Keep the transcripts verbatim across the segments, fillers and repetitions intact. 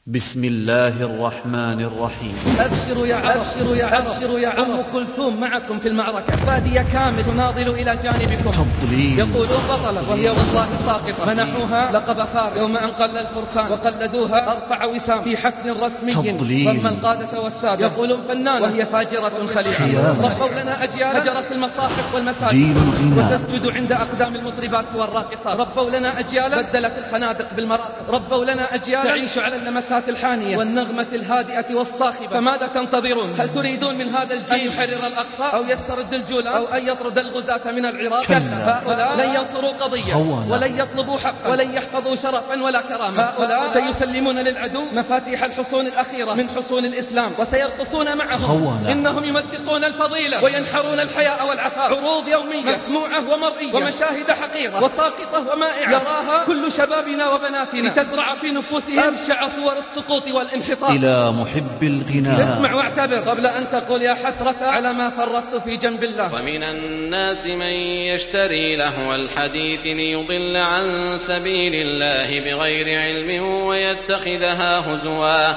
بسم الله الرحمن الرحيم. أبشروا يا عرب أبشروا يا عرب أبشروا يا عرب أم كلثوم معكم في المعركة، فادية كامل تناضل إلى جانبكم. تضليل يقولون بطلة وهي والله ساقطة، منحوها لقب فارس يوم أن قل الفرسان وقلدوها أرفع وسام في حفل رسمي ضم القادة والسادة. يقولون فنانة وهي فاجرة خليعة. ربوا لنا أجيال هجرت المصاحف والمساجد وتسجد عند أقدام المطربات والراقصات. ربوا لنا أجيال بدلت الخنادق بالمراقص. ربوا لنا أجيال تعيش على اللمسات الحانية والنغمة الهادئة والصاخبة. فماذا تنتظرون؟ هل تريدون من هذا الجيل أن يحرر الأقصى أو يسترد الجولان أو أن يطرد الغزاة من العراق؟ كلا، هؤلاء لن ينصروا قضية خوانا. ولن يطلبوا حقا ولن يحفظوا شرفا ولا كرامة. هؤلاء سيسلمون للعدو مفاتيح الحصون الأخيرة من حصون الإسلام وسيرقصون معهم خوانا. إنهم يمزقون الفضيلة وينحرون الحياء والعفاف. عروض يومية مسموعة ومرئية ومشاهد حقيرة وساقطة ومائعة يراها كل شبابنا وبناتنا لتزرع في نفوسهم أبشع صور السقوط والانحطاط. إلى محب الغناء اسمع واعتبر قبل أن تقول يا حسرة على ما فرطت في جنب الله. ومن الناس من يشتري لهو الحديث ليضل عن سبيل الله بغير علم ويتخذها هزوا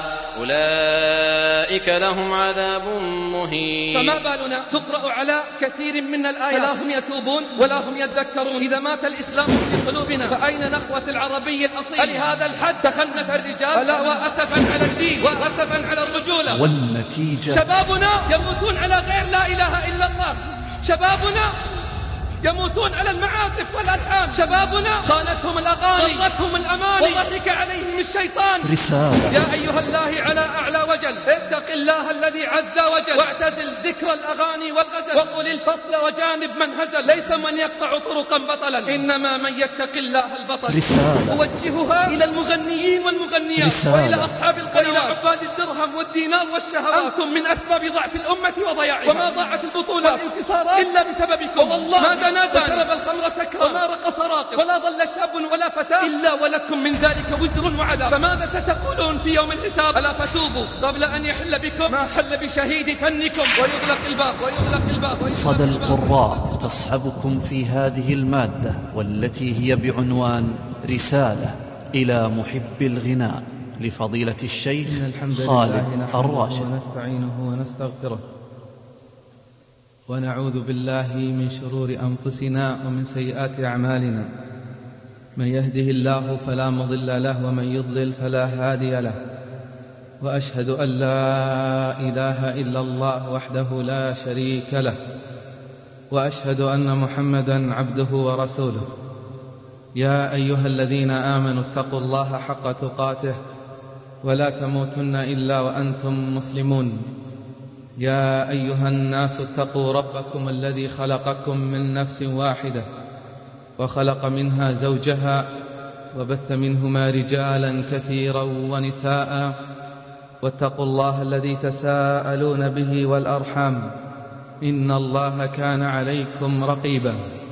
أولئك لهم عذاب مهين. فما بالنا تقرأ على كثير من الآيات فلا هم يتوبون ولا هم يذكرون. إذا مات الإسلام في قلوبنا فأين نخوة العربي الأصيل؟ ألهذا الحد تخنث الرجال؟ ألا وأسفا على الدين وأسفا على الرجولة. والنتيجة شبابنا يموتون على غير لا إله إلا الله. شبابنا يموتون على المعازف والألحان. شبابنا خانتهم الأغاني غرتهم الأماني وضحك عليهم الشيطان. رسالة يا أيها الله على أعلى وجل اتق الله الذي عز وجل واعتزل ذكر الأغاني والغزل وقل الفصل وجانب من هزل. ليس من يقطع طرقا بطلا إنما من يتق الله البطل. رسالة أوجهها إلى المغنيين والمغنيات رسالة. وإلى أصحاب القنوات وإلى عباد الدرهم والدينار والشهوات. أنتم من أسباب ضعف الأمة وضياعها. وما ضاعت البطولة والانتصارات إلا بسببكم. والله ما نازل وشرب الخمر سكرا وما رقص راقص ولا ظل شاب ولا فتاة إلا ولكم من ذلك وزر وعذاب. فماذا ستقولون في يوم الحساب؟ ألا فتوبوا قبل أن يحل بكم ما حل بشهيد فنكم ويغلق الباب ويغلق الباب ويغلق صدى الباب. القراء تصحبكم في هذه المادة والتي هي بعنوان رسالة إلى محب الغناء لفضيلة الشيخ خالد الراشد. ونستعينه ونستغفره ونعوذ بالله من شرور أنفسنا ومن سيئات أعمالنا. من يهده الله فلا مضل له ومن يضلل فلا هادي له. وأشهد أن لا إله إلا الله وحده لا شريك له. وأشهد أن محمدا عبده ورسوله. يا أيها الذين آمنوا اتقوا الله حق تقاته ولا تموتن إلا وأنتم مسلمون. يا أيها الناس اتقوا ربكم الذي خلقكم من نفس واحدة وخلق منها زوجها وبث منهما رجالا كثيرا ونساء واتقوا الله الذي تساءلون به والأرحام إن الله كان عليكم رقيبا.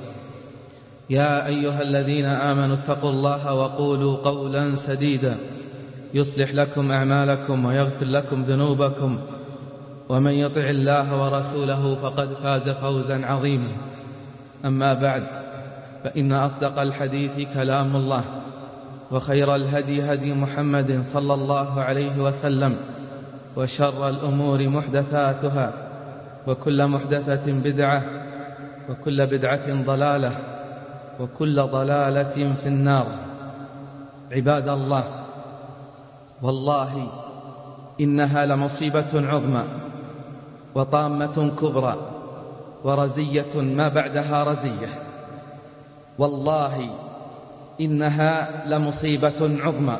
يا أيها الذين آمنوا اتقوا الله وقولوا قولا سديدا يصلح لكم أعمالكم ويغفر لكم ذنوبكم ومن يطع الله ورسوله فقد فاز فوزا عظيما. أما بعد فإن أصدق الحديث كلام الله وخير الهدي هدي محمد صلى الله عليه وسلم وشر الأمور محدثاتها وكل محدثة بدعة وكل بدعة ضلالة وكل ضلالة في النار. عباد الله، والله إنها لمصيبة عظمى وطامة كبرى ورزية ما بعدها رزية. والله إنها لمصيبة عظمى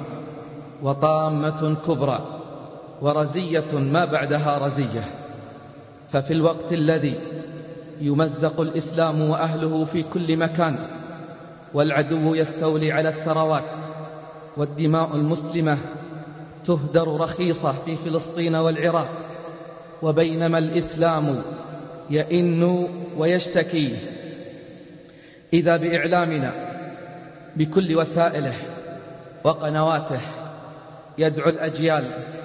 وطامة كبرى ورزية ما بعدها رزية. ففي الوقت الذي يمزق الإسلام وأهله في كل مكان والعدو يستولي على الثروات والدماء المسلمة تهدر رخيصة في فلسطين والعراق، وبينما الإسلام يئن ويشتكي، إذا بإعلامنا بكل وسائله وقنواته يدعو الأجيال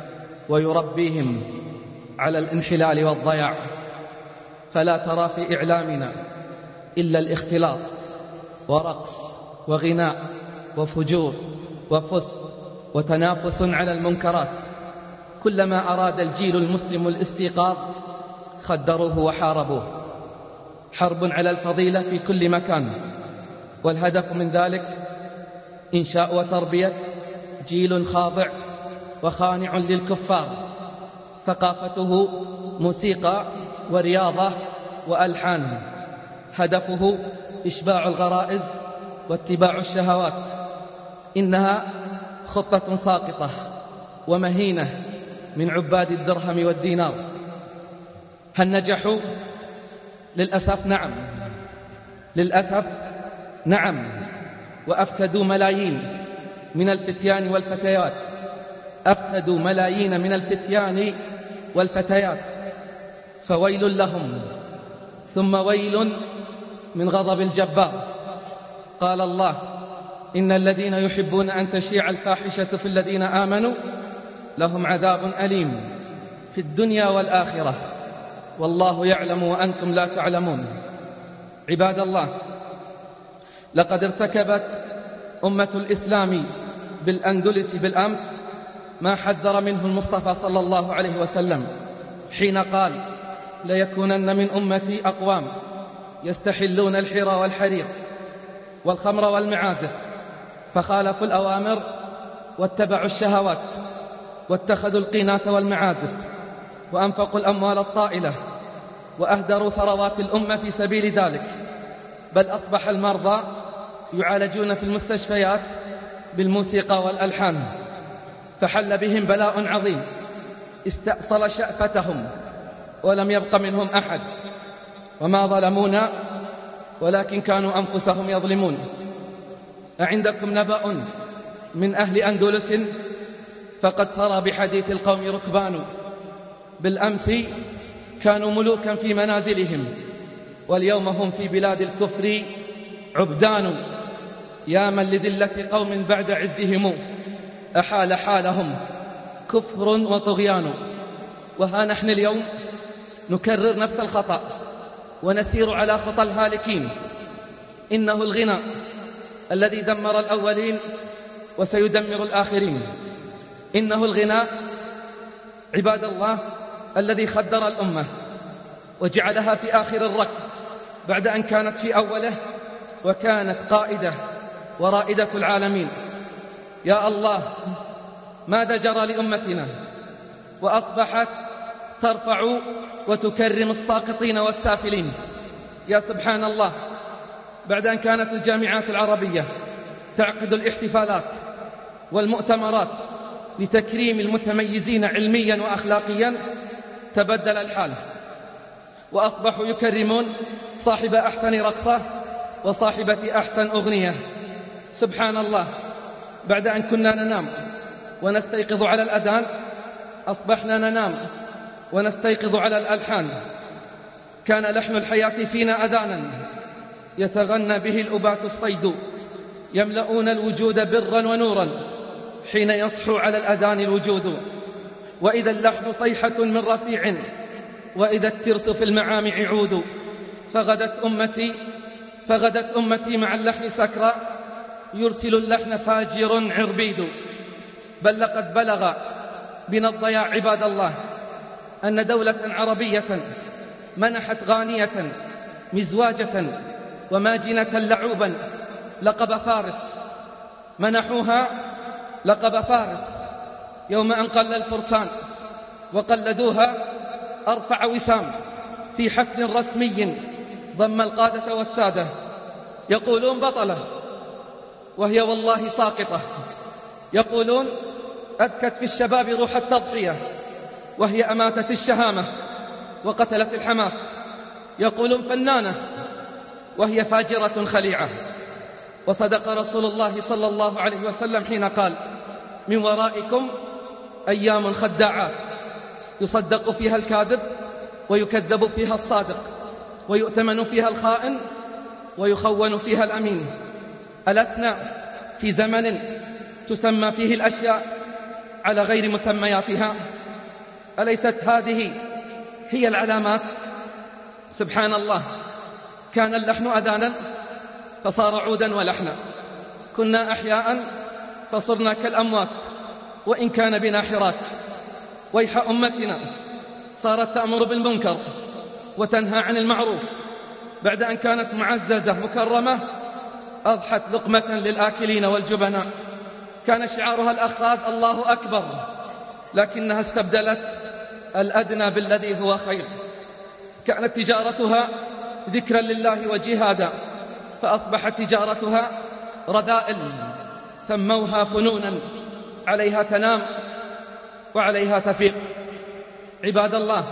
ويربيهم على الانحلال والضياع. فلا ترى في إعلامنا إلا الاختلاط ورقص وغناء وفجور وفسق وتنافس على المنكرات. كلما أراد الجيل المسلم الاستيقاظ خدروه وحاربوه. حرب على الفضيلة في كل مكان، والهدف من ذلك إنشاء وتربية جيل خاضع وخانع للكفار، ثقافته موسيقى ورياضة وألحان، هدفه إشباع الغرائز واتباع الشهوات. إنها خطة ساقطة ومهينة من عباد الدرهم والدينار. هل نجحوا؟ للأسف نعم، للأسف نعم، وأفسدوا ملايين من الفتيان والفتيات، أفسدوا ملايين من الفتيان والفتيات، فويل لهم ثم ويل من غضب الجبار. قال الله: إن الذين يحبون أن تشيع الفاحشة في الذين آمنوا لهم عذاب أليم في الدنيا والآخرة والله يعلم وأنتم لا تعلمون. عباد الله، لقد ارتكبت أمة الإسلام بالأندلس بالأمس ما حذر منه المصطفى صلى الله عليه وسلم حين قال: ليكونن من أمتي أقوام يستحلون الحرى والحرير والخمر والمعازف، فخالفوا الأوامر واتبعوا الشهوات واتخذوا القينات والمعازف وأنفقوا الأموال الطائلة وأهدروا ثروات الأمة في سبيل ذلك، بل أصبح المرضى يعالجون في المستشفيات بالموسيقى والألحان، فحل بهم بلاء عظيم استأصل شأفتهم ولم يبق منهم أحد، وما ظلمونا ولكن كانوا أنفسهم يظلمون. أعندكم نبأ من أهل أندلس؟ فقد سرى بحديث القوم ركبان، بالأمس كانوا ملوكا في منازلهم واليوم هم في بلاد الكفر عبدان. يا من لذلة قوم بعد عزهم أحال حالهم كفر وطغيان. وها نحن اليوم نكرر نفس الخطأ ونسير على خطى الهالكين. إنه الغنى الذي دمر الأولين وسيدمر الآخرين. إنه الغناء عباد الله الذي خدر الأمة وجعلها في آخر الركب بعد أن كانت في أوله وكانت قائدة ورائدة العالمين. يا الله، ماذا جرى لأمتنا وأصبحت ترفع وتكرم الساقطين والسافلين؟ يا سبحان الله، بعد أن كانت الجامعات العربية تعقد الاحتفالات والمؤتمرات لتكريم المتميزين علميا وأخلاقيا، تبدل الحال وأصبحوا يكرمون صاحب أحسن رقصة وصاحبة أحسن أغنية. سبحان الله، بعد أن كنا ننام ونستيقظ على الأذان أصبحنا ننام ونستيقظ على الألحان. كان لحن الحياة فينا أذانا يتغنى به الأباة الصيد، يملؤون الوجود برا ونورا حين يصحو على الأذان الوجود. وإذا اللحن صيحة من رفيع وإذا الترس في المعامع عود. فغدت أمتي فغدت أمتي مع اللحن سكرى، يرسل اللحن فاجر عربيد. بل لقد بلغ بنا الضياع عباد الله أن دولة عربية منحت غانية مزواجة وماجنة لعوبا لقب فارس، منحوها لقب فارس يوم أن قل الفرسان وقلدوها أرفع وسام في حفل رسمي ضم القادة والسادة. يقولون بطلة وهي والله ساقطة، يقولون أذكت في الشباب روح التضحية وهي أماتت الشهامة وقتلت الحماس. يقولون فنانة وهي فاجرة خليعة. وصدق رسول الله صلى الله عليه وسلم حين قال: من ورائكم أيام خداعات يصدق فيها الكاذب ويكذب فيها الصادق ويؤتمن فيها الخائن ويخون فيها الأمين. ألسنا في زمن تسمى فيه الأشياء على غير مسمياتها؟ أليست هذه هي العلامات؟ سبحان الله، كان اللحن أذانا فصار عودا ولحنا، كنا أحياء فصرنا كالأموات، وإن كان بنا حراك. ويح أمتنا صارت تأمر بالمنكر وتنهى عن المعروف بعد أن كانت معززة مكرمة، أضحت لقمة للآكلين والجبناء. كان شعارها الأخاذ الله أكبر، لكنها استبدلت الأدنى بالذي هو خير. كانت تجارتها ذكرا لله وجهادا، فأصبحت تجارتها رذائل سموها فنونا، عليها تنام وعليها تفيق. عباد الله،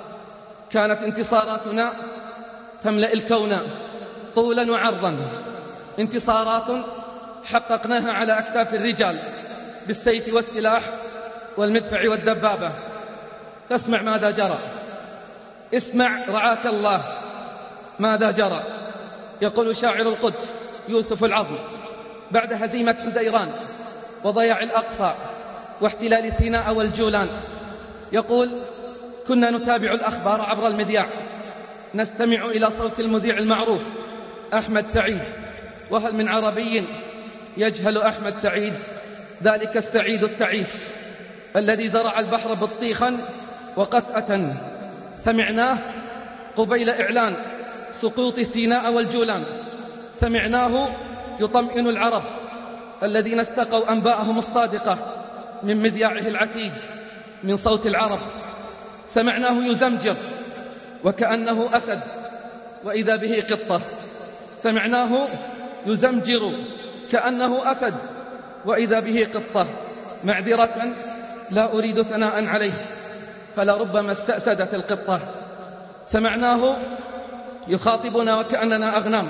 كانت انتصاراتنا تملأ الكون طولا وعرضا، انتصارات حققناها على أكتاف الرجال بالسيف والسلاح والمدفع والدبابة. فاسمع ماذا جرى، اسمع رعاك الله ماذا جرى. يقول شاعر القدس يوسف العظم بعد هزيمة حزيران وضياع الأقصى واحتلال سيناء والجولان، يقول: كنا نتابع الأخبار عبر المذياع، نستمع إلى صوت المذيع المعروف أحمد سعيد، وهل من عربي يجهل أحمد سعيد؟ ذلك السعيد التعيس الذي زرع البحر بطيخا وقثأة. سمعناه قبيل إعلان سقوط سيناء والجولان، سمعناه يطمئن العرب الذين استقوا أنباءهم الصادقة من مذياعه العتيد من صوت العرب. سمعناه يزمجر وكأنه أسد وإذا به قطة، سمعناه يزمجر كأنه أسد وإذا به قطة. معذرة لا أريد ثناء عليه، فلربما استأسدت القطة. سمعناه يخاطبنا وكأننا أغنام،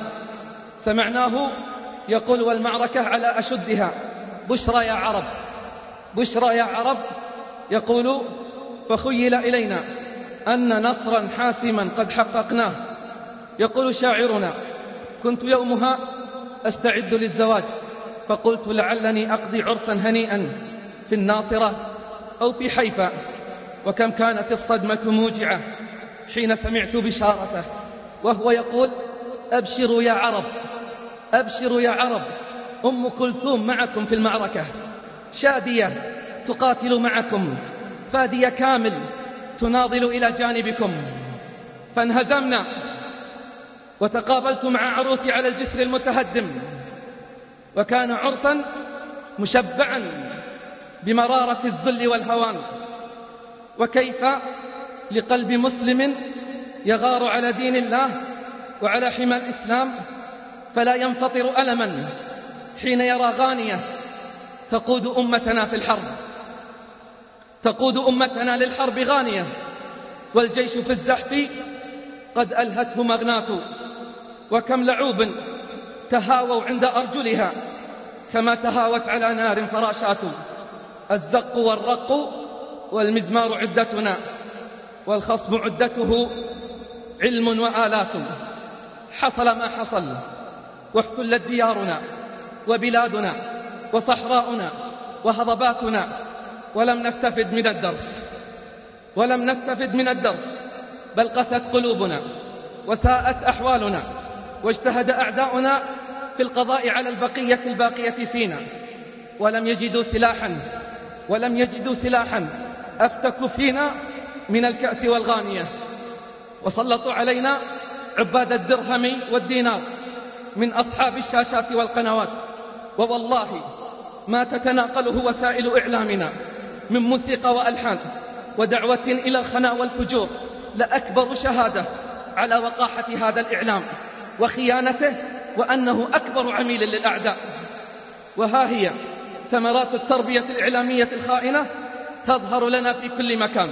سمعناه يقول والمعركة على أشدها، بشرى يا عرب، بشرى يا عرب. يقول: فخيل إلينا أن نصرا حاسما قد حققناه. يقول شاعرنا: كنت يومها أستعد للزواج، فقلت لعلني أقضي عرسا هنيئا في الناصرة أو في حيفا. وكم كانت الصدمة موجعة حين سمعت بشارته، وهو يقول: أبشروا يا عرب، أبشروا يا عرب، أم كلثوم معكم في المعركة، شادية تقاتل معكم، فادية كامل تناضل إلى جانبكم. فانهزمنا وتقابلت مع عروسي على الجسر المتهدم، وكان عرسا مشبعا بمرارة الذل والهوان. وكيف لقلب مسلم يغار على دين الله وعلى حمى الإسلام فلا ينفطر ألما حين يرى غانية تقود أمتنا في الحرب، تقود أمتنا للحرب غانية، والجيش في الزحف قد ألهته مغناة. وكم لعوب تهاووا عند أرجلها كما تهاوت على نار فراشات. الزق والرق والمزمار عدتنا، والخصم عدته علم وآلات. حصل ما حصل واحتلت ديارنا وبلادنا وصحراؤنا وهضباتنا، ولم نستفد من الدرس، ولم نستفد من الدرس، بل قست قلوبنا وساءت أحوالنا، واجتهد أعداؤنا في القضاء على البقية الباقية فينا، ولم يجدوا سلاحا ولم يجدوا سلاحا أفتك فينا من الكأس والغانية. وسلطوا علينا عباد الدرهم والدينار من أصحاب الشاشات والقنوات، ووالله ما تتناقله وسائل إعلامنا من موسيقى وألحان ودعوة إلى الخناء والفجور لأكبر شهادة على وقاحة هذا الإعلام وخيانته، وأنه أكبر عميل للأعداء. وها هي ثمرات التربية الإعلامية الخائنة تظهر لنا في كل مكان.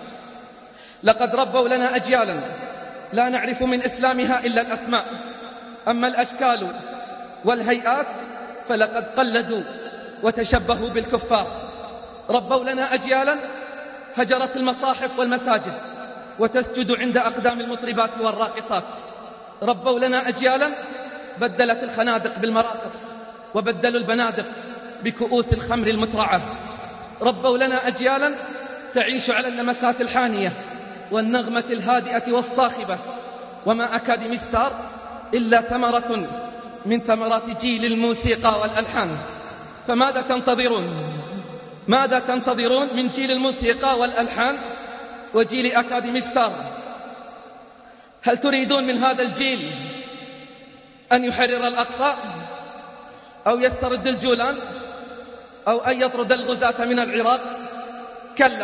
لقد ربوا لنا أجيالا لا نعرف من إسلامها إلا الأسماء، أما الأشكال والهيئات فلقد قلدوا وتشبهوا بالكفار. ربوا لنا أجيالا هجرت المصاحف والمساجد وتسجد عند أقدام المطربات والراقصات. ربوا لنا أجيالا بدلت الخنادق بالمراقص وبدلوا البنادق بكؤوس الخمر المترعة. ربوا لنا أجيالا تعيش على اللمسات الحانية والنغمة الهادئة والصاخبة، وما أكاديمي ستار إلا ثمرة من ثمرات جيل الموسيقى والألحان. فماذا تنتظرون؟ ماذا تنتظرون من جيل الموسيقى والألحان وجيل أكاديمي ستار؟ هل تريدون من هذا الجيل أن يحرر الأقصى أو يسترد الجولان أو أن يطرد الغزاة من العراق؟ كلا،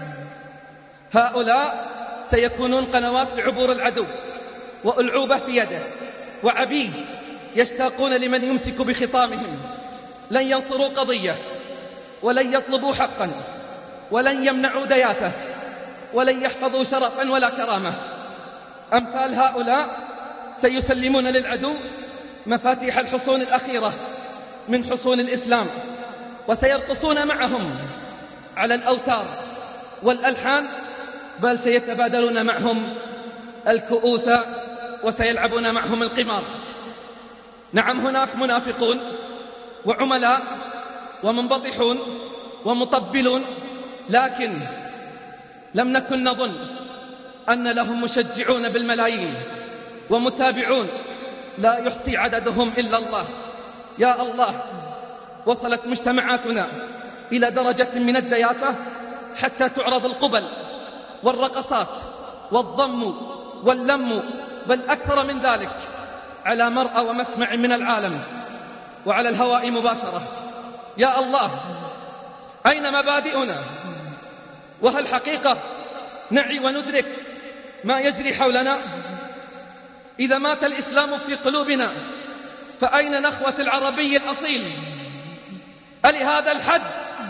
هؤلاء سيكونون قنوات لعبور العدو وألعوبة في يده وعبيد يشتاقون لمن يمسك بخطامهم. لن ينصروا قضية ولن يطلبوا حقا ولن يمنعوا دياثة ولن يحفظوا شرفا ولا كرامة. أمثال هؤلاء سيسلمون للعدو مفاتيح الحصون الأخيرة من حصون الإسلام، وسيرقصون معهم على الأوتار والألحان، بل سيتبادلون معهم الكؤوس وسيلعبون معهم القمار. نعم، هناك منافقون وعملاء ومنبطحون ومطبلون، لكن لم نكن نظن أن لهم مشجعون بالملايين ومتابعون لا يحصي عددهم إلا الله. يا الله، وصلت مجتمعاتنا إلى درجة من الدياثة حتى تعرض القبل والرقصات والضم واللم، بل أكثر من ذلك، على مرأى ومسمع من العالم وعلى الهواء مباشرة. يا الله، أين مبادئنا؟ وهل حقيقة نعي وندرك ما يجري حولنا؟ إذا مات الإسلام في قلوبنا فأين نخوة العربي الأصيل؟ ألهذا الحد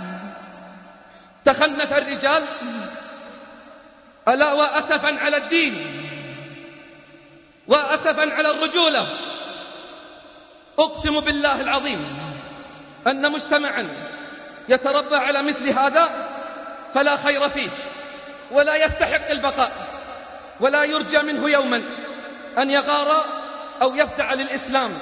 تخنث الرجال؟ ألا وأسفا على الدين وأسفا على الرجولة. أقسم بالله العظيم أن مجتمعا يتربى على مثل هذا فلا خير فيه ولا يستحق البقاء، ولا يرجى منه يوما أن يغار أو يفزع للإسلام.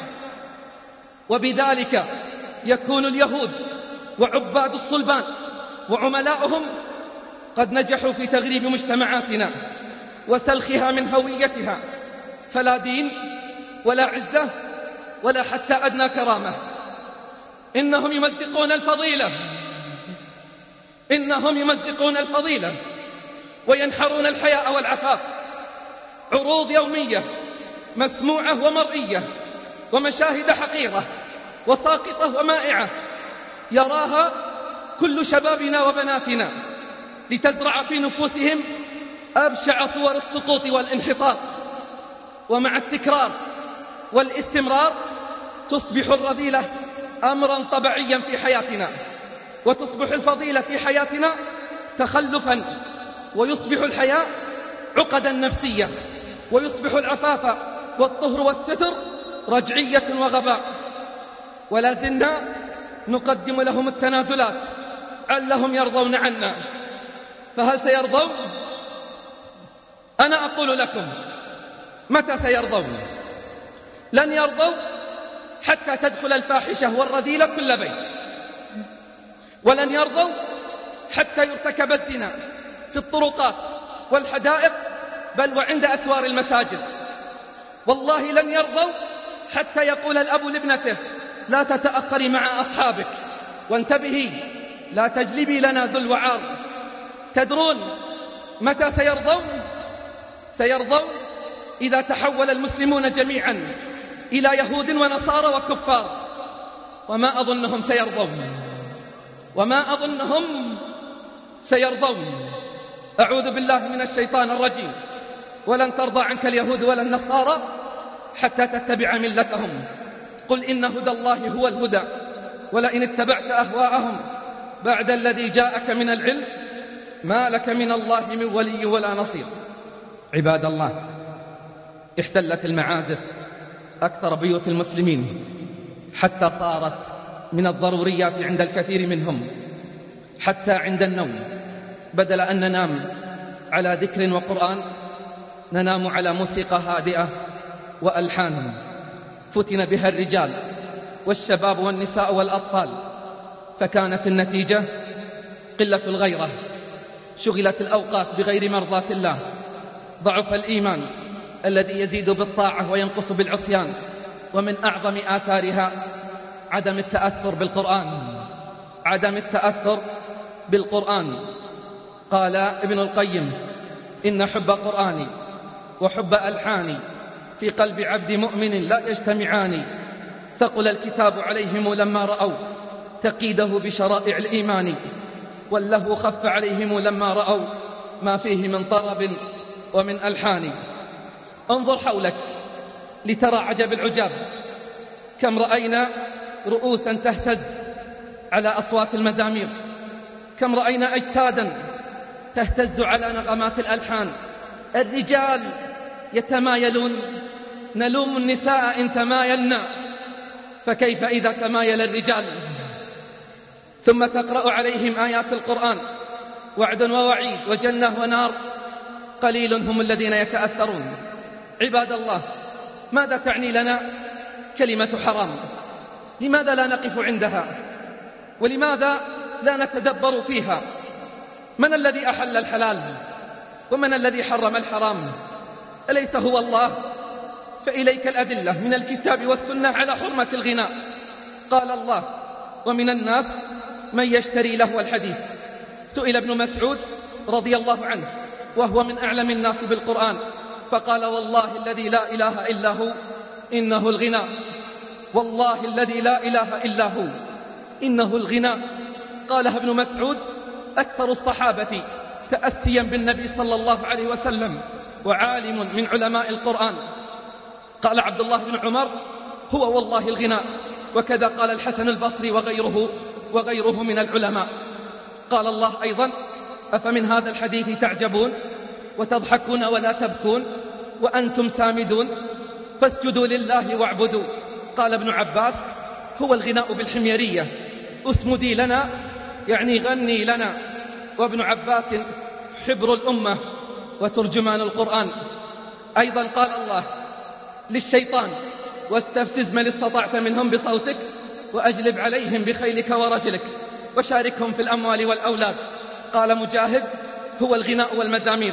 وبذلك يكون اليهود وعباد الصلبان وعملاؤهم قد نجحوا في تغريب مجتمعاتنا وسلخها من هويتها، فلا دين ولا عزة ولا حتى أدنى كرامة. إنهم يمزقون الفضيلة إنهم يمزقون الفضيلة وينحرون الحياء والعفاف. عروض يومية مسموعة ومرئية ومشاهد حقيرة وساقطة ومائعة يراها كل شبابنا وبناتنا لتزرع في نفوسهم أبشع صور السقوط والانحطاط. ومع التكرار والاستمرار تصبح الرذيلة أمرا طبيعيا في حياتنا، وتصبح الفضيلة في حياتنا تخلفا، ويصبح الحياء عقدا نفسية، ويصبح العفاف والطهر والستر رجعية وغباء. ولا زلنا نقدم لهم التنازلات علهم يرضون عنا، فهل سيرضون؟ أنا أقول لكم، متى سيرضون؟ لن يرضوا حتى تدخل الفاحشة والرذيلة كل بيت، ولن يرضوا حتى يرتكب الزنا في الطرقات والحدائق بل وعند أسوار المساجد. والله لن يرضوا حتى يقول الأب لابنته لا تتأخري مع أصحابك، وانتبهي لا تجلبي لنا ذل وعار. تدرون متى سيرضون؟ سيرضون إذا تحول المسلمون جميعا إلى يهود ونصارى وكفار، وما أظنهم سيرضون وما أظنهم سيرضون. أعوذ بالله من الشيطان الرجيم. ولن ترضى عنك اليهود ولا النصارى حتى تتبع ملتهم. قل إن هدى الله هو الهدى، ولئن اتبعت أهواءهم بعد الذي جاءك من العلم ما لك من الله من ولي ولا نصير. عباد الله، احتلت المعازف أكثر بيوت المسلمين حتى صارت من الضروريات عند الكثير منهم، حتى عند النوم بدل أن ننام على ذكر وقرآن ننام على موسيقى هادئة وألحان فتن بها الرجال والشباب والنساء والأطفال، فكانت النتيجة قلة الغيرة، شغلت الأوقات بغير مرضاة الله، ضعف الإيمان الذي يزيد بالطاعة وينقص بالعصيان. ومن أعظم آثارها عدم التأثر بالقرآن، عدم التأثر بالقرآن. قال ابن القيم: إن حب قرآني وحب ألحاني في قلب عبد مؤمن لا يجتمعان. ثقل الكتاب عليهم لما رأوا تقييده بشرائع الإيمان، واللهو خف عليهم لما رأوا ما فيه من طرب ومن ألحان. انظر حولك لترى عجب العجاب، كم رأينا رؤوسا تهتز على أصوات المزامير، كم رأينا أجسادا تهتز على نغمات الألحان. الرجال يتمايلون، نلوم النساء إن تمايلنا، فكيف إذا تمايل الرجال؟ ثم تقرأ عليهم آيات القرآن، وعد ووعيد وجنة ونار، قليل هم الذين يتأثرون. عباد الله، ماذا تعني لنا كلمة حرام؟ لماذا لا نقف عندها؟ ولماذا لا نتدبر فيها؟ من الذي أحل الحلال؟ ومن الذي حرم الحرام؟ أليس هو الله؟ فإليك الأدلة من الكتاب والسنة على حرمة الغناء. قال الله: ومن الناس من يشتري لهو الحديث. سئل ابن مسعود رضي الله عنه وهو من أعلم الناس بالقرآن، فقال: والله الذي لا إله إلا هو إنه الغناء، والله الذي لا إله إلا هو إنه الغناء. قالها ابن مسعود أكثر الصحابة تأسيا بالنبي صلى الله عليه وسلم، وعالم من علماء القرآن. قال عبد الله بن عمر: هو والله الغناء. وكذا قال الحسن البصري وغيره وغيره من العلماء. قال الله أيضا: أفمن هذا الحديث تعجبون وتضحكون ولا تبكون وأنتم سامدون فاسجدوا لله واعبدوا. قال ابن عباس: هو الغناء بالحميرية، اسمدي لنا يعني غني لنا. وابن عباس حبر الأمة وترجمان القرآن. أيضا قال الله للشيطان: واستفزز من استطعت منهم بصوتك وأجلب عليهم بخيلك ورجلك وشاركهم في الأموال والأولاد. قال مجاهد: هو الغناء والمزامير.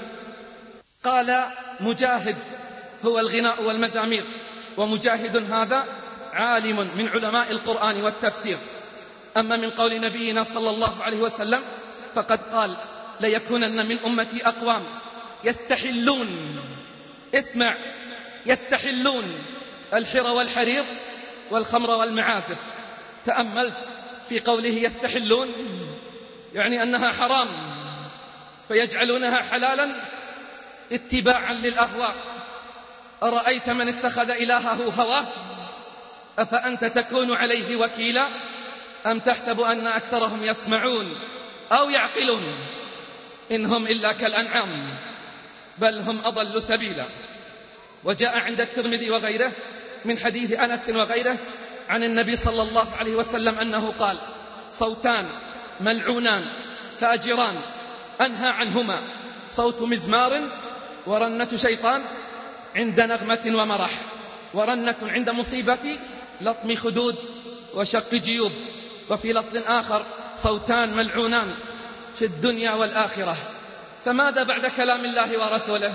قال مجاهد: هو الغناء والمزامير. ومجاهد هذا عالم من علماء القرآن والتفسير. أما من قول نبينا صلى الله عليه وسلم فقد قال: ليكونن من أمتي أقوام يستحلون، اسمع، يستحلون الحر والحرير والخمر والمعازف. تأملت في قوله يستحلون، يعني أنها حرام فيجعلونها حلالا اتباعا للأهواء. أرأيت من اتخذ إلهه هواه أفأنت تكون عليه وكيلا أم تحسب أن أكثرهم يسمعون أو يعقلون إن هم إلا كالأنعام بل هم أضل سبيلا. وجاء عند الترمذي وغيره من حديث أنس وغيره عن النبي صلى الله عليه وسلم أنه قال: صوتان ملعونان فاجران أنهى عنهما، صوت مزمار ورنة شيطان عند نغمة ومرح، ورنة عند مصيبة لطم خدود وشق جيوب. وفي لفظ آخر: صوتان ملعونان في الدنيا والآخرة. فماذا بعد كلام الله ورسوله؟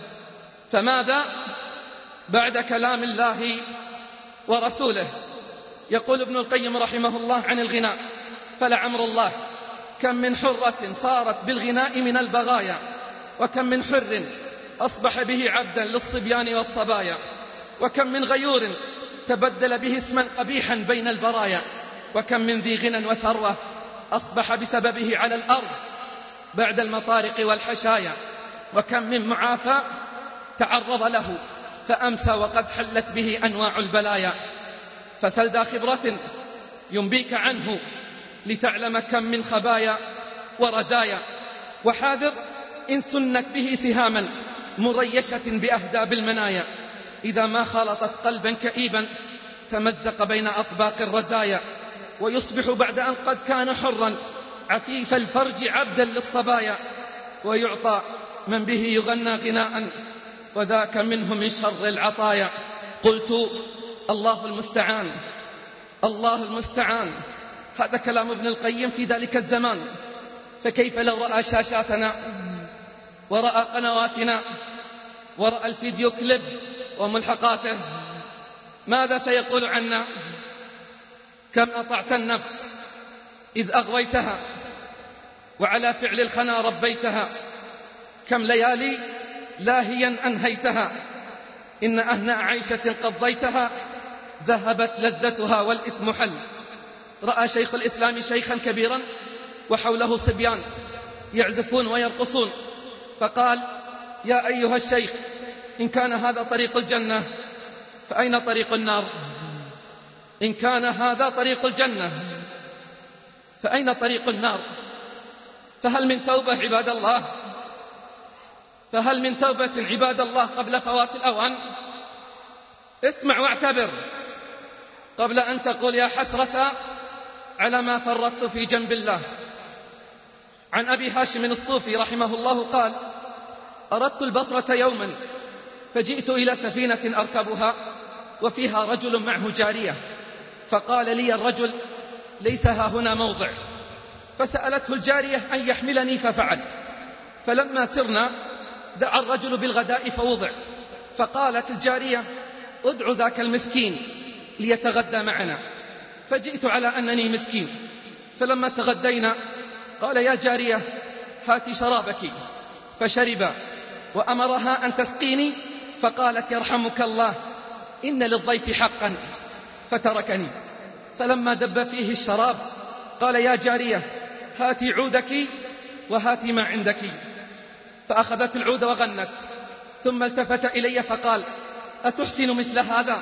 فماذا بعد كلام الله ورسوله؟ يقول ابن القيم رحمه الله عن الغناء: فلعمر الله كم من حرة صارت بالغناء من البغايا، وكم من حر أصبح به عبدا للصبيان والصبايا، وكم من غيور تبدل به اسما قبيحا بين البرايا، وكم من ذي غنى وثروة أصبح بسببه على الأرض بعد المطارق والحشايا، وكم من معافى تعرض له فأمسى وقد حلت به أنواع البلايا. فسل ذا خبرة ينبيك عنه لتعلم كم من خبايا ورزايا، وحاذر إن سنت به سهاما مريشة بأهداب المنايا، إذا ما خلطت قلبا كئيبا تمزق بين أطباق الرزايا، ويصبح بعد أن قد كان حرا عفيف الفرج عبدا للصبايا، ويعطى من به يغنى غناء وذاك منه من شر العطايا. قلت: الله المستعان، الله المستعان. هذا كلام ابن القيم في ذلك الزمان، فكيف لو رأى شاشاتنا ورأى قنواتنا ورأى الفيديو كليب وملحقاته؟ ماذا سيقول عنا؟ كم أطعت النفس إذ أغويتها، وعلى فعل الخنا ربيتها، كم ليالي لاهيا أنهيتها، إن أهنأ عيشة قضيتها ذهبت لذتها والإثم حل. رأى شيخ الإسلام شيخا كبيرا وحوله صبيان يعزفون ويرقصون، فقال: يا أيها الشيخ، إن كان هذا طريق الجنة فأين طريق النار؟ إن كان هذا طريق الجنة فأين طريق النار؟ فهل من توبة عباد الله؟ فهل من توبة عباد الله قبل فوات الأوان؟ اسمع واعتبر قبل أن تقول يا حسرة على ما فرطت في جنب الله. عن أبي هاشم الصوفي رحمه الله قال: أردت البصرة يوما فجئت إلى سفينة أركبها وفيها رجل معه جارية، فقال لي الرجل: ليس ها هنا موضع. فسألته الجارية أن يحملني ففعل. فلما سرنا دعا الرجل بالغداء فوضع، فقالت الجارية: ادع ذاك المسكين ليتغدى معنا. فجئت على أنني مسكين، فلما تغدينا قال: يا جارية هاتي شرابك. فشرب وأمرها أن تسقيني، فقالت: يرحمك الله، إن للضيف حقا، فتركني. فلما دب فيه الشراب قال: يا جارية هاتي عودك وهاتي ما عندك. فأخذت العود وغنت، ثم التفت إلي فقال: أتحسن مثل هذا؟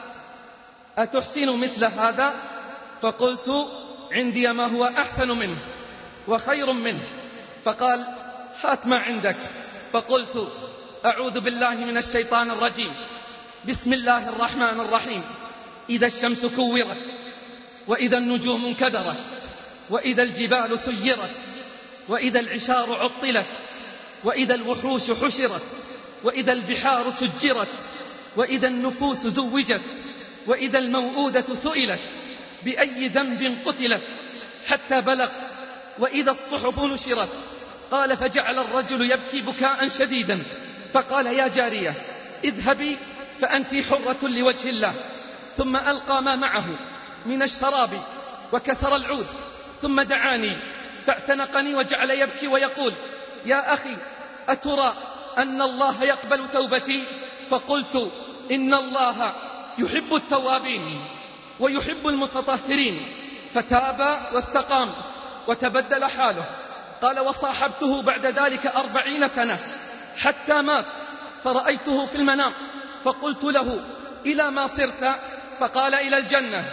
أتحسن مثل هذا؟ فقلت: عندي ما هو أحسن منه وخير منه. فقال: هات ما عندك. فقلت: أعوذ بالله من الشيطان الرجيم، بسم الله الرحمن الرحيم. إذا الشمس كورت، وإذا النجوم انكدرت، وإذا الجبال سيرت، وإذا العشار عطلت، وإذا الوحوش حشرت، وإذا البحار سجرت، وإذا النفوس زوجت، وإذا الموءودة سئلت بأي ذنب قتلت، حتى بلغ وإذا الصحف نشرت. قال: فجعل الرجل يبكي بكاء شديدا، فقال: يا جارية اذهبي فأنت حرة لوجه الله. ثم ألقى ما معه من الشراب وكسر العود، ثم دعاني فاعتنقني وجعل يبكي ويقول: يا أخي، أترى أن الله يقبل توبتي؟ فقلت: إن الله يحب التوابين ويحب المتطهرين. فتاب واستقام وتبدل حاله. قال: وصاحبته بعد ذلك أربعين سنة حتى مات، فرأيته في المنام فقلت له: إلى ما صرت؟ فقال: إلى الجنة.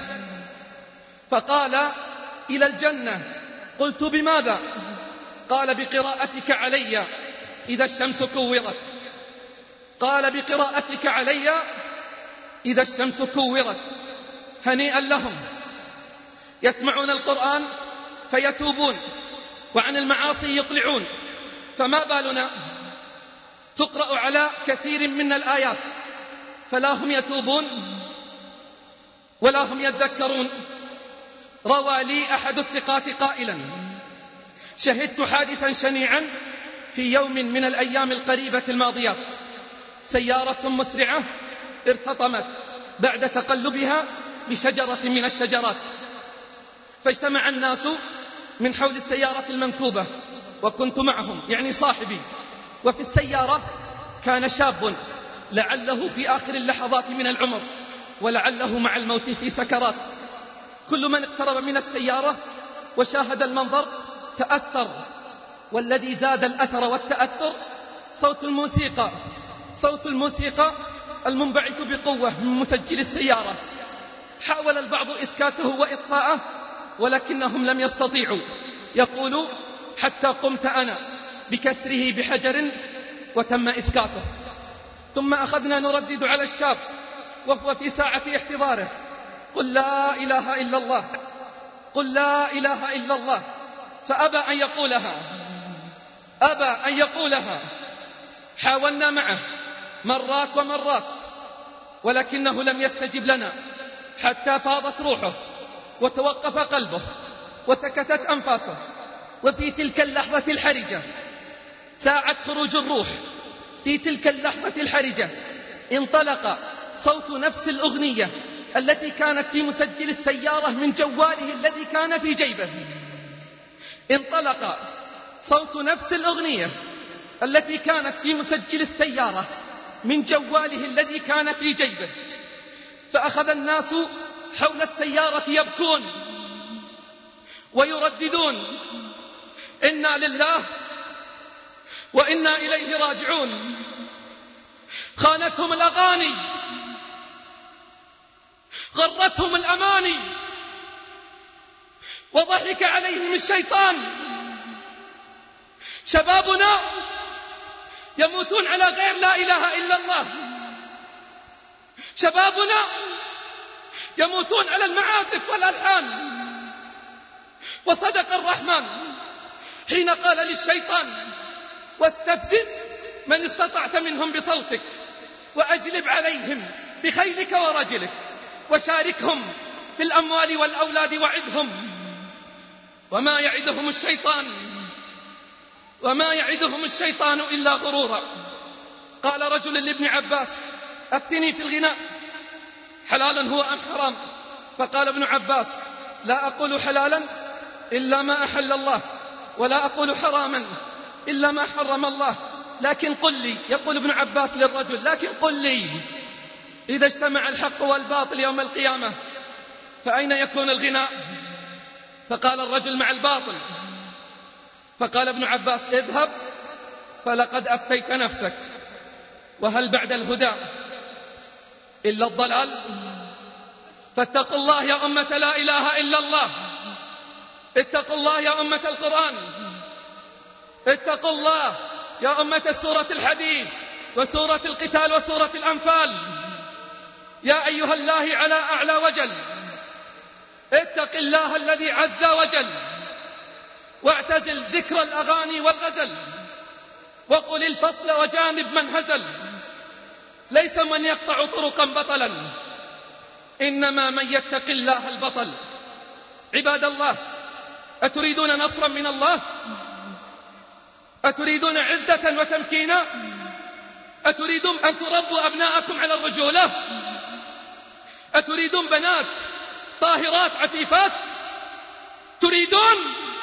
فقال: إلى الجنة. قلت: بماذا؟ قال: بقراءتك علي إذا الشمس كورت. قال: بقراءتك علي إذا الشمس كورت. هنيئا لهم، يسمعون القرآن فيتوبون وعن المعاصي يقلعون. فما بالنا تقرأ على كثير من الآيات فلا هم يتوبون ولا هم يذكرون. روى لي أحد الثقات قائلا: شهدت حادثا شنيعا في يوم من الأيام القريبة الماضيات. سيارة مسرعة ارتطمت بعد تقلبها بشجرة من الشجرات، فاجتمع الناس من حول السيارة المنكوبة، وكنت معهم، يعني صاحبي. وفي السيارة كان شاب لعله في آخر اللحظات من العمر، ولعله مع الموت في سكرات. كل من اقترب من السيارة وشاهد المنظر تأثر، والذي زاد الأثر والتأثر صوت الموسيقى صوت الموسيقى المنبعث بقوة من مسجل السيارة. حاول البعض إسكاته وإطفاءه ولكنهم لم يستطيعوا. يقول: حتى قمت أنا بكسره بحجر وتم إسكاته. ثم أخذنا نردد على الشاب وهو في ساعة احتضاره: قل لا إله إلا الله، قل لا إله إلا الله. فأبى أن يقولها، أبى أن يقولها. حاولنا معه مرات ومرات ولكنه لم يستجب لنا، حتى فاضت روحه وتوقف قلبه وسكتت أنفاسه. وفي تلك اللحظة الحرجة، ساعة خروج الروح، في تلك اللحظة الحرجة انطلق صوت نفس الأغنية التي كانت في مسجل السيارة من جواله الذي كان في جيبه. انطلق صوت نفس الأغنية التي كانت في مسجل السيارة من جواله الذي كان في جيبه. فأخذ الناس حول السيارة يبكون ويرددون: إنا لله وإنا إليه راجعون. خانتهم الأغاني، غرتهم الأماني، وضحك عليهم الشيطان. شبابنا يموتون على غير لا إله إلا الله، شبابنا يموتون على المعازف والألحان. وصدق الرحمن حين قال للشيطان: واستفزز من استطعت منهم بصوتك وأجلب عليهم بخيلك ورجلك وشاركهم في الأموال والأولاد وعدهم وما يعدهم الشيطان وما يعدهم الشيطان إلا غرورا. قال رجل لابن عباس: أفتني في الغناء، حلالا هو أم حرام؟ فقال ابن عباس: لا أقول حلالا إلا ما أحل الله، ولا أقول حراما إلا ما حرم الله، لكن قل لي، يقول ابن عباس للرجل: لكن قل لي، إذا اجتمع الحق والباطل يوم القيامة فأين يكون الغناء؟ فقال الرجل: مع الباطل. فقال ابن عباس: اذهب فلقد أفتيت نفسك، وهل بعد الهدى إلا الضلال؟ فاتقوا الله يا أمة لا إله إلا الله، اتقوا الله يا أمة القرآن، اتقوا الله يا أمة سورة الحديد وسورة القتال وسورة الأنفال. يا أيها الله على أعلى وجل، اتق الله الذي عز وجل، واعتزل ذكر الأغاني والغزل، وقل الفصل وجانب من هزل. ليس من يقطع طرقا بطلا، إنما من يتق الله البطل. عباد الله، أتريدون نصرا من الله؟ أتريدون عزة وتمكينا؟ أتريدون أن تربوا أبناءكم على الرجولة؟ أتريدون بنات طاهرات عفيفات؟ تريدون؟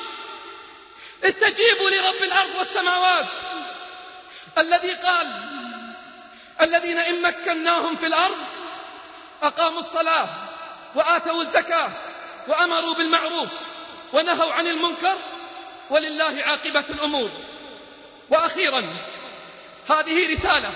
استجيبوا لرب الأرض والسماوات الذي قال: الذين إن مكناهم في الأرض أقاموا الصلاة وآتوا الزكاة وأمروا بالمعروف ونهوا عن المنكر ولله عاقبة الأمور. وأخيرا، هذه رسالة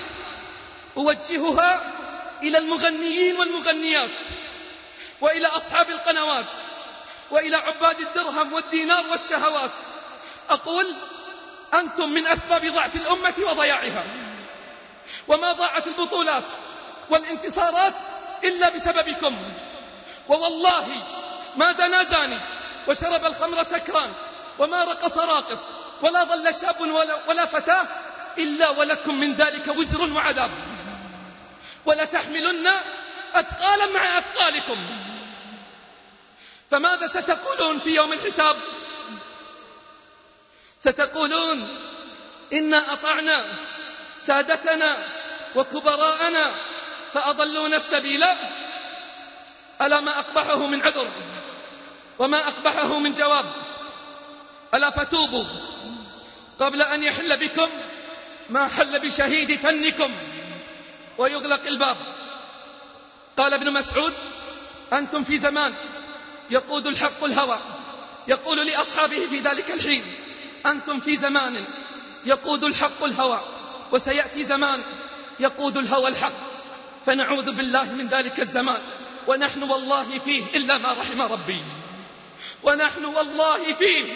أوجهها إلى المغنيين والمغنيات، وإلى أصحاب القنوات، وإلى عباد الدرهم والدينار والشهوات. أقول: أنتم من أسباب ضعف الأمة وضياعها، وما ضاعت البطولات والانتصارات إلا بسببكم. ووالله ما زنى زاني وشرب الخمر سكران وما رقص راقص ولا ظل شاب ولا, ولا فتاة إلا ولكم من ذلك وزر وعذاب، ولتحملن أثقالا مع أثقالكم. فماذا ستقولون في يوم الحساب؟ ستقولون: إنا أطعنا سادتنا وكبراءنا فأضلونا السبيل. ألا ما أقبحه من عذر وما أقبحه من جواب؟ ألا فتوبوا قبل أن يحل بكم ما حل بشهيد فنكم ويغلق الباب. قال ابن مسعود: أنتم في زمان يقود الحق الهوى. يقول لأصحابه في ذلك الحين: أنتم في زمان يقود الحق الهوى، وسيأتي زمان يقود الهوى الحق، فنعوذ بالله من ذلك الزمان، ونحن والله فيه إلا ما رحم ربي، ونحن والله فيه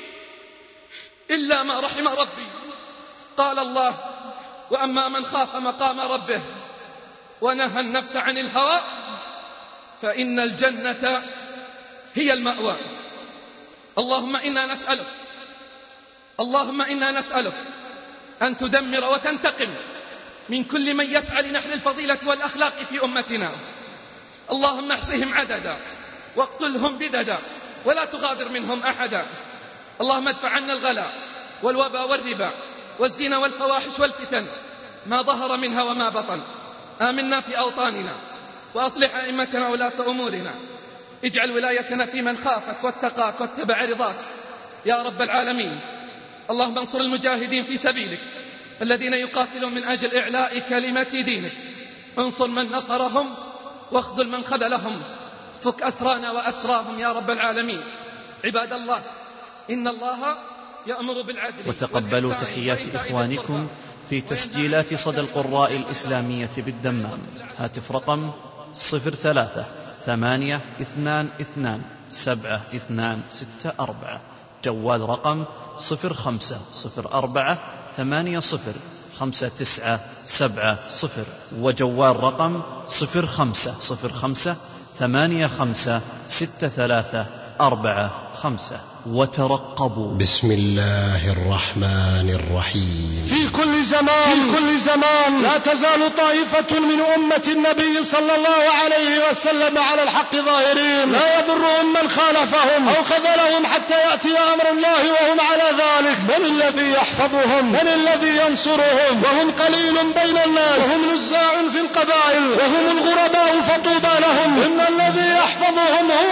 إلا ما رحم ربي. قال الله: وأما من خاف مقام ربه ونهى النفس عن الهوى فإن الجنة هي المأوى. اللهم إنا نسألك اللهم إنا نسألك أن تدمر وتنتقم من كل من يسعى لنحل الفضيلة والأخلاق في أمتنا. اللهم احصهم عددا واقتلهم بددا ولا تغادر منهم أحدا. اللهم ادفع عنا الغلا والوبا والربا والزنا والفواحش والفتن ما ظهر منها وما بطن. آمنا في أوطاننا وأصلح أئمتنا ولاة أمورنا. اجعل ولايتنا في من خافك واتقاك واتبع رضاك يا رب العالمين. اللهم انصر المجاهدين في سبيلك الذين يقاتلون من أجل إعلاء كلمة دينك. انصر من نصرهم واخذل من خذلهم. فك أسرانا وأسراهم يا رب العالمين. عباد الله، إن الله يأمر بالعدل. وتقبلوا تحيات إخوانكم في تسجيلات صدى القراء الإسلامية بالدمام. هاتف رقم صفر ثلاثة ثمانية اثنان اثنان سبعة اثنان ستة أربعة. جوال رقم صفر خمسة صفر أربعة ثمانية صفر خمسة تسعة سبعة صفر. وجوال رقم صفر خمسة صفر خمسة ثمانية خمسة ستة ثلاثة أربعة خمسة. وترقبوا. بسم الله الرحمن الرحيم. في كل زمان في كل زمان لا تزال طائفة من أمة النبي صلى الله عليه وسلم على الحق ظاهرين، لا يضرهم من خالفهم أو خذلهم حتى يأتي أمر الله وهم على ذلك. من الذي يحفظهم؟ من الذي ينصرهم؟ وهم قليل بين الناس، وهم نزاع في القبائل، وهم الغرباء فطوبى لهم. إن الذي يحفظهم هو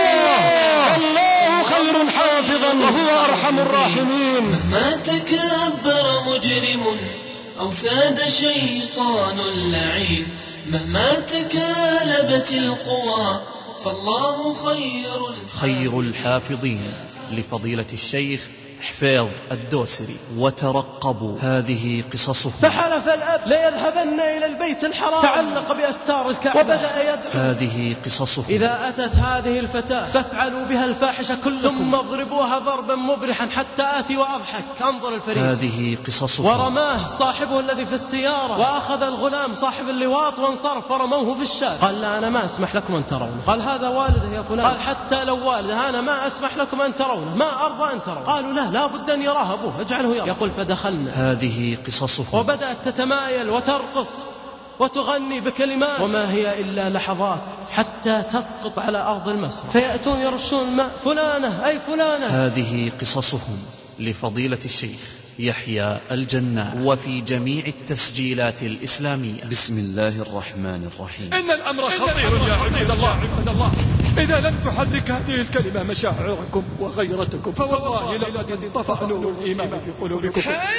الله، الله خير حافظا وهو أرحم الراحمين. مهما تكبر مجرم أو ساد شيطان لعين، مهما تكالبت القوى فالله خير خير الحافظين لفضيلة الشيخ حفيظ الدوسري. وترقبوا. هذه قصصهم. فحلف الأب ليذهبن إلى البيت الحرام، تعلق بأستار الكعبة وبدأ يدعو. هذه قصصهم. إذا أتت هذه الفتاة فافعلوا بها الفاحشة كلكم، ثم اضربوها ضربا مبرحا حتى آتي وأضحك. انظر الفريق. هذه قصصهم. ورماه صاحبه الذي في السيارة، وأخذ الغلام صاحب اللواط وانصرف ورموه في الشارع. قال لا أنا ما أسمح لكم أن ترونه. قال هذا والده يا فلان. قال حتى لو والده أنا ما أسمح لكم أن ترونه، ما أرضى أن ترونه. قالوا لا لا بد أن يراه أبوه، اجعله يرى. يقول فدخلنا. هذه قصصهم. وبدأت تتمايل وترقص وتغني بكلمات، وما هي إلا لحظات حتى تسقط على أرض المسرح، فيأتون يرشون ماء فلانة أي فلانة. هذه قصصهم لفضيلة الشيخ يحيى الجناح وفي جميع التسجيلات الإسلامية. بسم الله الرحمن الرحيم. إن الأمر خطير يا عباد الله, عباد الله. إذا لم تحرك هذه الكلمة مشاعركم وغيرتكم فوالله لقد انطفأ نور الإيمان في قلوبكم.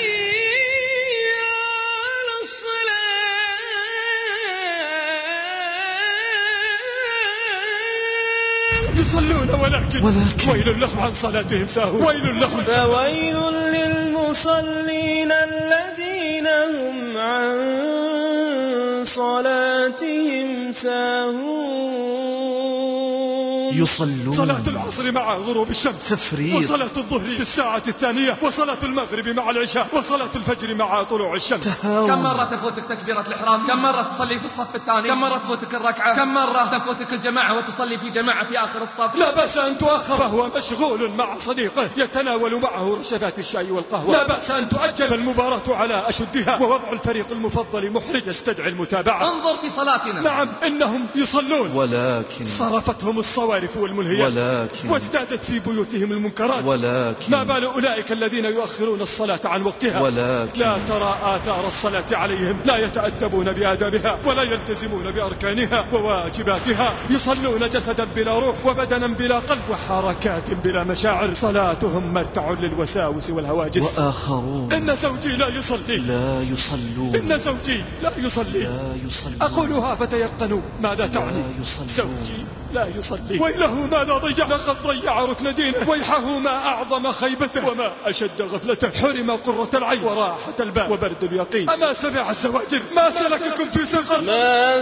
يصلون ولكن, ولكن ويل لهم عن صلاتهم ساهون. ويل لهم. فويل للمصلين الذين هم عن صلاتهم ساهون. يصلون صلاة العصر مع غروب الشمس، تفريط. وصلاة الظهر في الساعة الثانية، وصلاة المغرب مع العشاء، وصلاة الفجر مع طلوع الشمس. تهاون. كم مرة تفوتك تكبيرة الإحرام؟ كم مرة تصلي في الصف الثاني؟ كم مرة تفوتك الركعة؟ كم مرة تفوتك الجماعة وتصلي في جماعة في آخر الصف؟ لا بأس أن تؤخر، فهو مشغول مع صديقه يتناول معه رشفات الشاي والقهوة. لا بأس أن تؤجل المباراة على أشدها، ووضع الفريق المفضل محرج يستدعي المتابعة. انظر في صلاتنا. نعم إنهم يصلون، ولكن صرفتهم الصوارف والملهيات، ولكن وازدادت في بيوتهم المنكرات. ولكن ما بال أولئك الذين يؤخرون الصلاة عن وقتها؟ ولكن لا ترى آثار الصلاة عليهم، لا يتأدبون بآدابها ولا يلتزمون بأركانها وواجباتها. يصلون جسدا بلا روح وبدنا بلا قلب وحركات بلا مشاعر. صلاتهم مرتع للوساوس والهواجس. وآخرون إن زوجي لا يصلي، لا يصلون. إن زوجي لا يصلي، لا يصلون. أقولها فتيقنوا ماذا تعني. زوجي لا يصلي، ويله ماذا ضيع. لقد ضيع ركن دينه، ويحه ما أعظم خيبته وما أشد غفلته. حرم قرة العين وراحة البال وبرد اليقين. أما سمع الزواجر ما سلككم في سقر؟ ما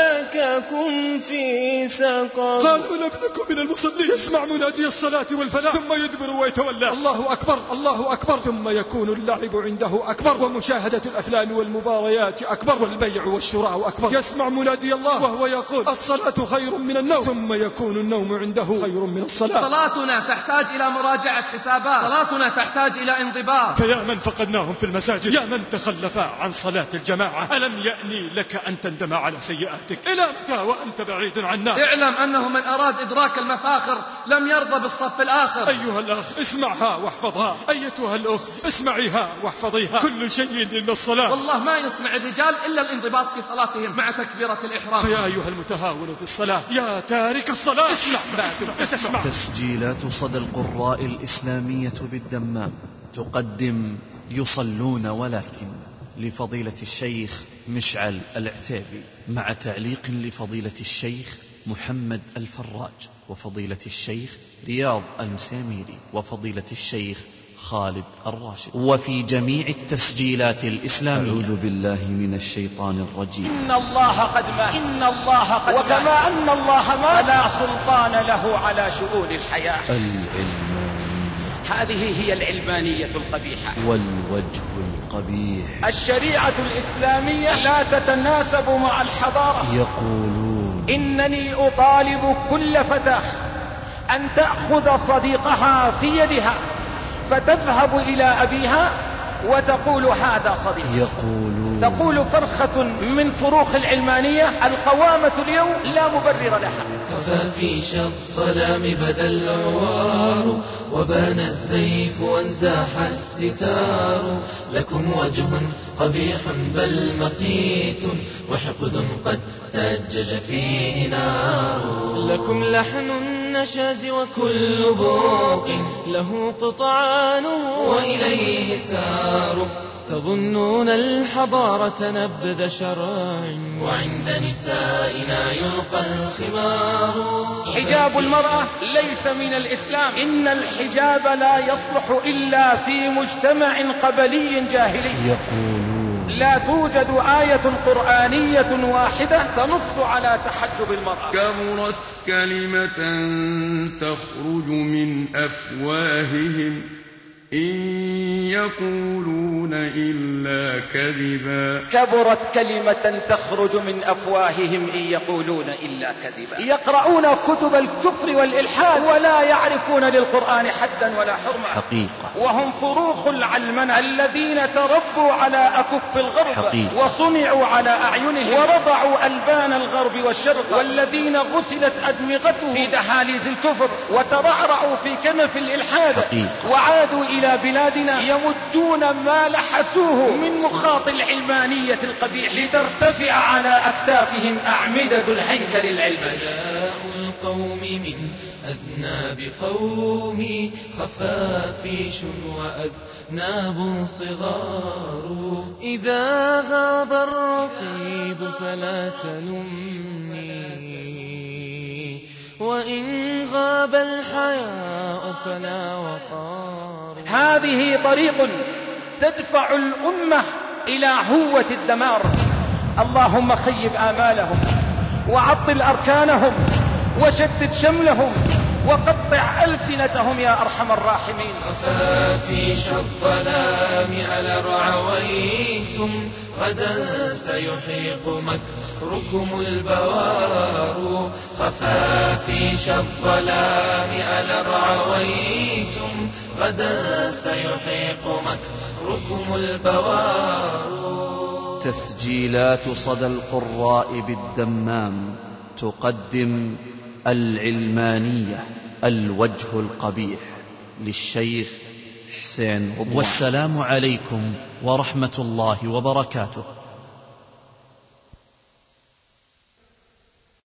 سلككم في سقر؟ قالوا لم نكن من المصلين. يسمع منادي الصلاة والفلاح ثم يدبر ويتولى. الله أكبر الله أكبر، ثم يكون اللعب عنده أكبر، ومشاهدة الأفلام والمباريات أكبر، والبيع والشراء أكبر. يسمع منادي الله وهو يقول الصلاة خير من النوم، ثم يكون النوم عنده خير من الصلاة. صلاتنا تحتاج إلى مراجعة حسابات، صلاتنا تحتاج إلى انضباط. فيا من فقدناهم في المساجد، يا من تخلف عن صلاة الجماعة، ألم يأني لك أن تندم على سيئاتك؟ إلى متى وأنت بعيد عنا؟ اعلم أنه من أراد إدراك المفاخر لم يرضى بالصف الآخر. أيها الأخ اسمعها واحفظها، أيتها الأخت اسمعيها واحفظيها. كل شيء إلا الصلاة. والله ما يصنع الرجال إلا الانضباط في صلاتهم مع تكبيرة الإحرام. فيا أيها المتهاون في الصلاة، يا تارك الصلاة اسمع اسمع, اسمع. تسجيلات صدى القراء الإسلامية بالدمام تقدم يصلون ولكن لفضيلة الشيخ مشعل العتيبي، مع تعليق لفضيلة الشيخ محمد الفراج وفضيلة الشيخ رياض المساميري وفضيلة الشيخ خالد الراشد، وفي جميع التسجيلات الإسلامية. أعوذ بالله من الشيطان الرجيم. إن الله قد مات، إن الله قد مات، وكما أن الله مات فلا سلطان له على شؤون الحياة. العلمانية، هذه هي العلمانية القبيحة والوجه القبيح. الشريعة الإسلامية لا تتناسب مع الحضارة. يقولون إنني أطالب كل فتاة أن تأخذ صديقها في يدها فتذهب إلى أبيها وتقول هذا صديق. يقولون تقول فرخة من فروخ العلمانية: القوامة اليوم لا مبرر لها. خفافيش الظلام بدا العوار، وبان الزيف وانزاح الستار. لكم وجه قبيح بل مقيت، وحقد قد تأجج فيه نار. لكم لحن النشاز وكل بوق له قطعانه وإليه سار. تظنون الحضارة نبذ شرع، وعند نسائنا يلقى الخمار. حجاب المرأة ليس من الإسلام. إن الحجاب لا يصلح إلا في مجتمع قبلي جاهلي. يقولون لا توجد آية قرآنية واحدة تنص على تحجب المرأة. كبرت كلمة تخرج من أفواههم إن يقولون إلا كذبا. كبرت كلمة تخرج من أفواههم إن يقولون إلا كذبا. يقرؤون كتب الكفر والإلحاد ولا يعرفون للقرآن حدا ولا حرمة. حقيقة. وهم فروخ العلمنة الذين تربوا على أكف الغرب. حقيقة. وصنعوا على أعينهم ورضعوا ألبان الغرب والشرق، والذين غسلت أدمغتهم في دهاليز الكفر وترعرعوا في كنف الإلحاد. حقيقة. وعادوا إلى بلادنا يمجون ما لحسوه من مخاط العلمانية القبيح لترتفع على أكتافهم أعمدة الهيكل العلمي. بلاء القوم من أذناب قومي، خفافيش وأذناب صغار. إذا غاب الرقيب فلا تلمني، وإن غاب الحياء فلا وقار. هذه طريق تدفع الأمة إلى هوة الدمار. اللهم خيب آمالهم، وعطل أركانهم، وشتت شملهم، وقطع ألسنتهم يا أرحم الراحمين. خفافيش الظلام على رعويتم، غدا سيحيق مكركم البوار. خفافيش الظلام على رعويتم، غدا سيحيق مكركم البوار. تسجيلات صدى القراء بالدمام تقدم العلمانية، الوجه القبيح، للشيخ حسين رضوان. والسلام عليكم ورحمة الله وبركاته.